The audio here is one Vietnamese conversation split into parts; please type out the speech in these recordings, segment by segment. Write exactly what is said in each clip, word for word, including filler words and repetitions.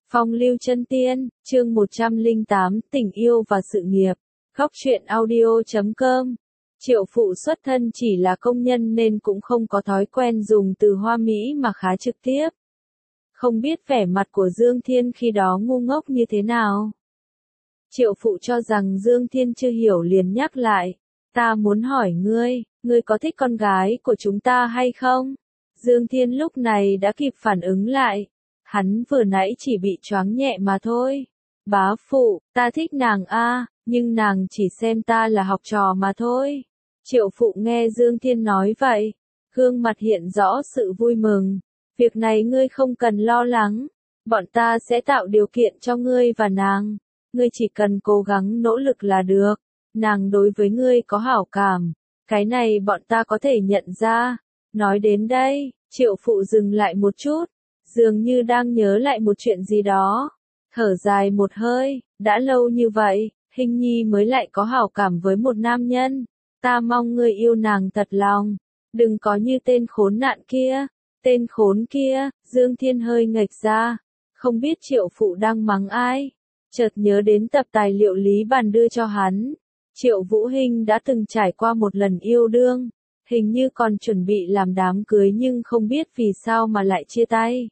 Phong lưu chân tiên, chương một trăm lẻ tám, tình yêu và sự nghiệp. Góc truyện audio chấm com. Triệu phụ xuất thân chỉ là công nhân nên cũng không có thói quen dùng từ hoa mỹ mà khá trực tiếp. Không biết vẻ mặt của Dương Thiên khi đó ngu ngốc như thế nào. Triệu phụ cho rằng Dương Thiên chưa hiểu liền nhắc lại. Ta muốn hỏi ngươi, ngươi có thích con gái của chúng ta hay không? Dương Thiên lúc này đã kịp phản ứng lại. Hắn vừa nãy chỉ bị choáng nhẹ mà thôi. Bá phụ, ta thích nàng a, nhưng nàng chỉ xem ta là học trò mà thôi. Triệu phụ nghe Dương Thiên nói vậy, gương mặt hiện rõ sự vui mừng. Việc này ngươi không cần lo lắng, bọn ta sẽ tạo điều kiện cho ngươi và nàng. Ngươi chỉ cần cố gắng nỗ lực là được. Nàng đối với ngươi có hảo cảm, cái này bọn ta có thể nhận ra. Nói đến đây, Triệu phụ dừng lại một chút. Dường như đang nhớ lại một chuyện gì đó. Thở dài một hơi, đã lâu như vậy, Hình Nhi mới lại có hảo cảm với một nam nhân. Ta mong ngươi yêu nàng thật lòng. Đừng có như tên khốn nạn kia. Tên khốn kia, Dương Thiên hơi nghệch ra. Không biết Triệu phụ đang mắng ai. Chợt nhớ đến tập tài liệu Lý Bàn đưa cho hắn. Triệu Vũ Hinh đã từng trải qua một lần yêu đương. Hình như còn chuẩn bị làm đám cưới nhưng không biết vì sao mà lại chia tay.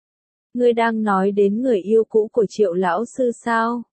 Ngươi đang nói đến người yêu cũ của Triệu lão sư sao?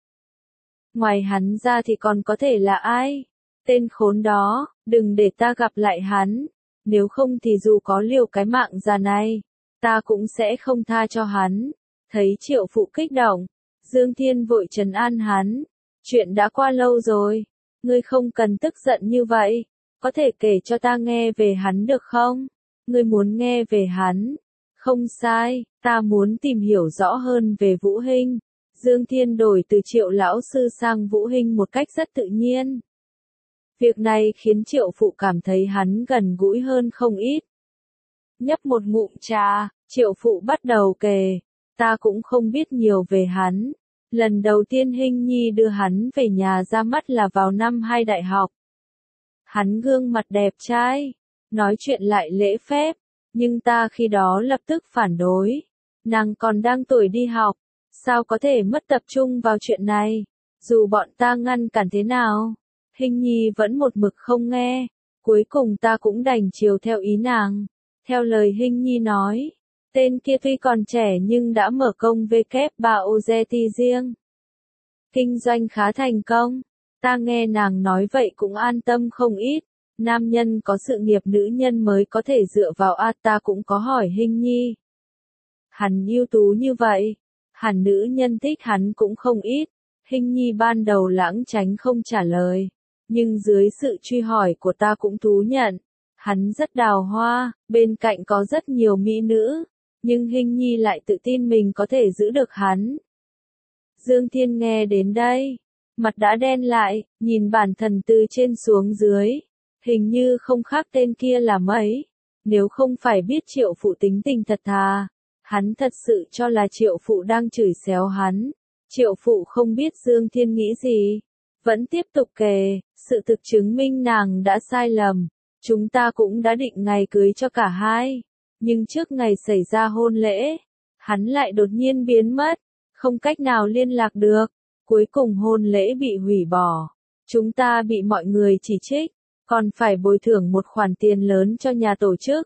Ngoài hắn ra thì còn có thể là ai? Tên khốn đó, đừng để ta gặp lại hắn. Nếu không thì dù có liều cái mạng già này, ta cũng sẽ không tha cho hắn. Thấy Triệu phụ kích động, Dương Thiên vội trấn an hắn. Chuyện đã qua lâu rồi, ngươi không cần tức giận như vậy. Có thể kể cho ta nghe về hắn được không? Ngươi muốn nghe về hắn? Không sai, ta muốn tìm hiểu rõ hơn về Vũ Hinh. Dương Thiên đổi từ Triệu lão sư sang Vũ Hinh một cách rất tự nhiên. Việc này khiến Triệu phụ cảm thấy hắn gần gũi hơn không ít. Nhấp một ngụm trà, Triệu phụ bắt đầu kể. Ta cũng không biết nhiều về hắn. Lần đầu tiên Hinh Nhi đưa hắn về nhà ra mắt là vào năm hai đại học. Hắn gương mặt đẹp trai, nói chuyện lại lễ phép. Nhưng ta khi đó lập tức phản đối. Nàng còn đang tuổi đi học, sao có thể mất tập trung vào chuyện này? Dù bọn ta ngăn cản thế nào, Hình Nhi vẫn một mực không nghe. Cuối cùng ta cũng đành chiều theo ý nàng. Theo lời Hình Nhi nói, tên kia tuy còn trẻ nhưng đã mở công vê kép ba o giê tê riêng. Kinh doanh khá thành công. Ta nghe nàng nói vậy cũng an tâm không ít. Nam nhân có sự nghiệp nữ nhân mới có thể dựa vào a, ta cũng có hỏi Hình Nhi. Hắn ưu tú như vậy, hẳn nữ nhân thích hắn cũng không ít. Hình Nhi ban đầu lãng tránh không trả lời, nhưng dưới sự truy hỏi của ta cũng thú nhận. Hắn rất đào hoa, bên cạnh có rất nhiều mỹ nữ, nhưng Hình Nhi lại tự tin mình có thể giữ được hắn. Dương Thiên nghe đến đây, mặt đã đen lại, nhìn bản thân từ trên xuống dưới. Hình như không khác tên kia là mấy. Nếu không phải biết Triệu phụ tính tình thật thà, hắn thật sự cho là Triệu phụ đang chửi xéo hắn. Triệu phụ không biết Dương Thiên nghĩ gì, vẫn tiếp tục kể. Sự thực chứng minh nàng đã sai lầm. Chúng ta cũng đã định ngày cưới cho cả hai, nhưng trước ngày xảy ra hôn lễ, hắn lại đột nhiên biến mất, không cách nào liên lạc được. Cuối cùng hôn lễ bị hủy bỏ. Chúng ta bị mọi người chỉ trích, còn phải bồi thường một khoản tiền lớn cho nhà tổ chức.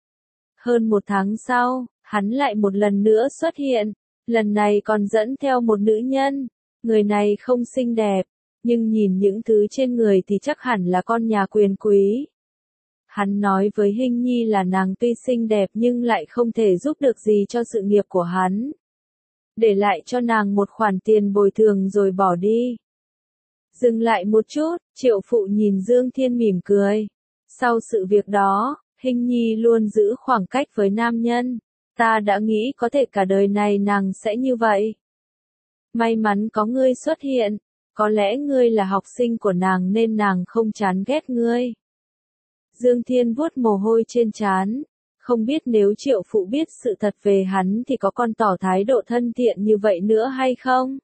Hơn một tháng sau, hắn lại một lần nữa xuất hiện, lần này còn dẫn theo một nữ nhân. Người này không xinh đẹp, nhưng nhìn những thứ trên người thì chắc hẳn là con nhà quyền quý. Hắn nói với Hình Nhi là nàng tuy xinh đẹp nhưng lại không thể giúp được gì cho sự nghiệp của hắn. Để lại cho nàng một khoản tiền bồi thường rồi bỏ đi. Dừng lại một chút, Triệu phụ nhìn Dương Thiên mỉm cười. Sau sự việc đó, Hình Nhi luôn giữ khoảng cách với nam nhân. Ta đã nghĩ có thể cả đời này nàng sẽ như vậy. May mắn có ngươi xuất hiện. Có lẽ ngươi là học sinh của nàng nên nàng không chán ghét ngươi. Dương Thiên vuốt mồ hôi trên trán. Không biết nếu Triệu phụ biết sự thật về hắn thì có còn tỏ thái độ thân thiện như vậy nữa hay không?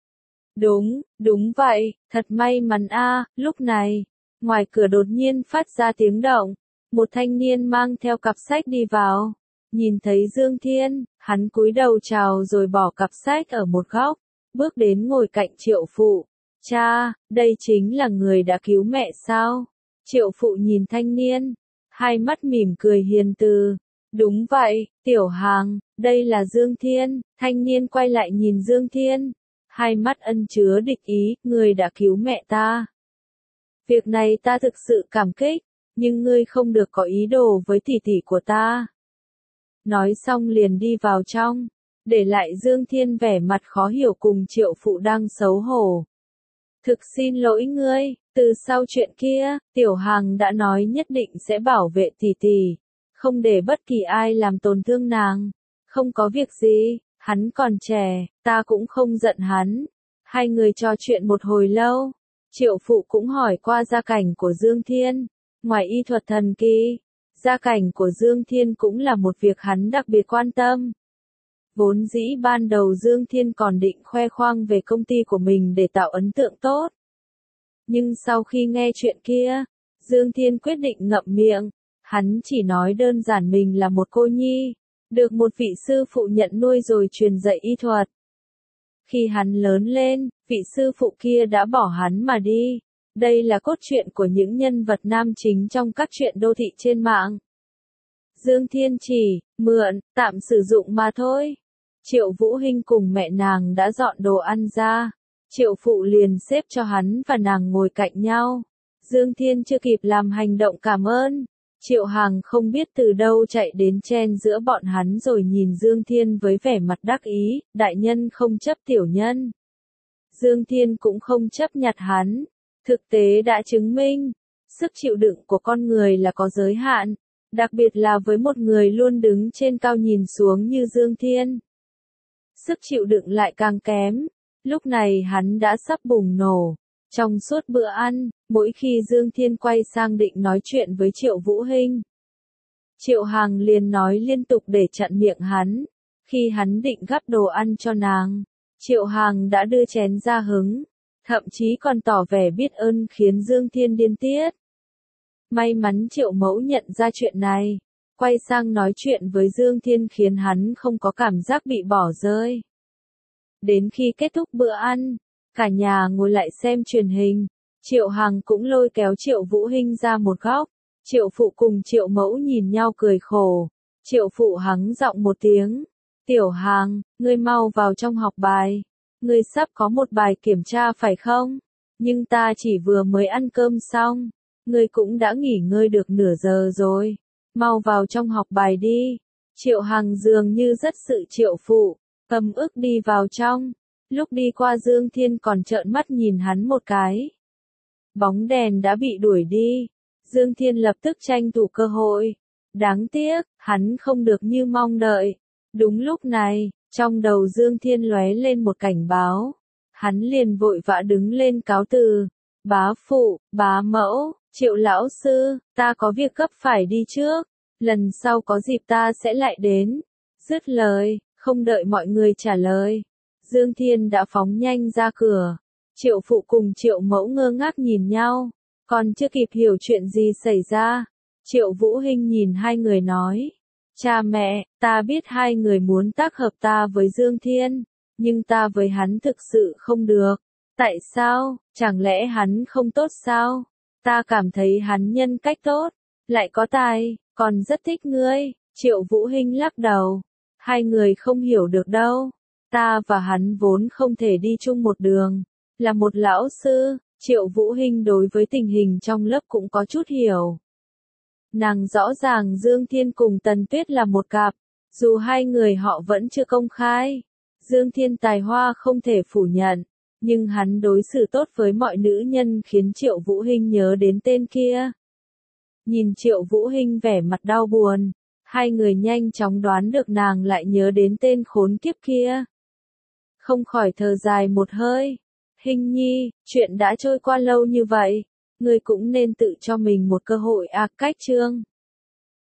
Đúng, đúng vậy, thật may mắn a. Lúc này, ngoài cửa đột nhiên phát ra tiếng động. Một thanh niên mang theo cặp sách đi vào. Nhìn thấy Dương Thiên, Hắn cúi đầu chào rồi bỏ cặp sách ở một góc, bước đến ngồi cạnh Triệu Phụ. Cha, đây chính là người đã cứu mẹ sao? Triệu Phụ nhìn thanh niên, hai mắt mỉm cười hiền từ. Đúng vậy, Tiểu Hàng, đây là Dương Thiên. Thanh niên quay lại nhìn Dương Thiên, hai mắt ân chứa địch ý, người đã cứu mẹ ta. Việc này ta thực sự cảm kích, nhưng ngươi không được có ý đồ với tỷ tỷ của ta. Nói xong liền đi vào trong, để lại Dương Thiên vẻ mặt khó hiểu cùng Triệu Phụ đang xấu hổ. Thực xin lỗi ngươi, từ sau chuyện kia, Tiểu Hàng đã nói nhất định sẽ bảo vệ tỷ tỷ, không để bất kỳ ai làm tổn thương nàng. Không có việc gì, hắn còn trẻ, ta cũng không giận hắn. Hai người trò chuyện một hồi lâu, Triệu Phụ cũng hỏi qua gia cảnh của Dương Thiên. Ngoài y thuật thần kỳ, gia cảnh của Dương Thiên cũng là một việc hắn đặc biệt quan tâm. Vốn dĩ ban đầu Dương Thiên còn định khoe khoang về công ty của mình để tạo ấn tượng tốt. Nhưng sau khi nghe chuyện kia, Dương Thiên quyết định ngậm miệng. Hắn chỉ nói đơn giản mình là một cô nhi, được một vị sư phụ nhận nuôi rồi truyền dạy y thuật. Khi hắn lớn lên, vị sư phụ kia đã bỏ hắn mà đi. Đây là cốt truyện của những nhân vật nam chính trong các truyện đô thị trên mạng. Dương Thiên chỉ, mượn, tạm sử dụng mà thôi. Triệu Vũ Hinh cùng mẹ nàng đã dọn đồ ăn ra. Triệu Phụ liền xếp cho hắn và nàng ngồi cạnh nhau. Dương Thiên chưa kịp làm hành động cảm ơn. Triệu Hàng không biết từ đâu chạy đến chen giữa bọn hắn rồi nhìn Dương Thiên với vẻ mặt đắc ý, đại nhân không chấp tiểu nhân. Dương Thiên cũng không chấp nhặt hắn. Thực tế đã chứng minh, sức chịu đựng của con người là có giới hạn, đặc biệt là với một người luôn đứng trên cao nhìn xuống như Dương Thiên. Sức chịu đựng lại càng kém, lúc này hắn đã sắp bùng nổ. Trong suốt bữa ăn, mỗi khi Dương Thiên quay sang định nói chuyện với Triệu Vũ Hinh, Triệu Hàng liền nói liên tục để chặn miệng hắn. Khi hắn định gắp đồ ăn cho nàng, Triệu Hàng đã đưa chén ra hứng, thậm chí còn tỏ vẻ biết ơn khiến Dương Thiên điên tiết. May mắn Triệu Mẫu nhận ra chuyện này, quay sang nói chuyện với Dương Thiên khiến hắn không có cảm giác bị bỏ rơi. Đến khi kết thúc bữa ăn, cả nhà ngồi lại xem truyền hình, Triệu Hàng cũng lôi kéo Triệu Vũ Hinh ra một góc. Triệu Phụ cùng Triệu Mẫu nhìn nhau cười khổ. Triệu Phụ hắng giọng một tiếng, Tiểu Hàng, ngươi mau vào trong học bài. Ngươi sắp có một bài kiểm tra phải không? Nhưng ta chỉ vừa mới ăn cơm xong. Ngươi cũng đã nghỉ ngơi được nửa giờ rồi. Mau vào trong học bài đi. Triệu Hàng dường như rất sự Triệu Phụ, ấm ức đi vào trong. Lúc đi qua Dương Thiên còn trợn mắt nhìn hắn một cái. Bóng đèn đã bị đuổi đi. Dương Thiên lập tức tranh thủ cơ hội. Đáng tiếc, hắn không được như mong đợi. Đúng lúc này, trong đầu Dương Thiên lóe lên một cảnh báo. Hắn liền vội vã đứng lên cáo từ. Bá phụ, bá mẫu, Triệu lão sư, ta có việc gấp phải đi trước. Lần sau có dịp ta sẽ lại đến. Dứt lời, không đợi mọi người trả lời, Dương Thiên đã phóng nhanh ra cửa. Triệu Phụ cùng Triệu Mẫu ngơ ngác nhìn nhau, còn chưa kịp hiểu chuyện gì xảy ra. Triệu Vũ Hinh nhìn hai người nói, cha mẹ, ta biết hai người muốn tác hợp ta với Dương Thiên, nhưng ta với hắn thực sự không được. Tại sao, chẳng lẽ hắn không tốt sao? Ta cảm thấy hắn nhân cách tốt, lại có tài, còn rất thích ngươi. Triệu Vũ Hinh lắc đầu, hai người không hiểu được đâu. Ta và hắn vốn không thể đi chung một đường. Là một lão sư, Triệu Vũ Hinh đối với tình hình trong lớp cũng có chút hiểu. Nàng rõ ràng Dương Thiên cùng Tần Tuyết là một cặp, dù hai người họ vẫn chưa công khai. Dương Thiên tài hoa không thể phủ nhận, nhưng hắn đối xử tốt với mọi nữ nhân khiến Triệu Vũ Hinh nhớ đến tên kia. Nhìn Triệu Vũ Hinh vẻ mặt đau buồn, hai người nhanh chóng đoán được nàng lại nhớ đến tên khốn kiếp kia. Không khỏi thở dài một hơi. Hinh nhi, chuyện đã trôi qua lâu như vậy, ngươi cũng nên tự cho mình một cơ hội à cách chương.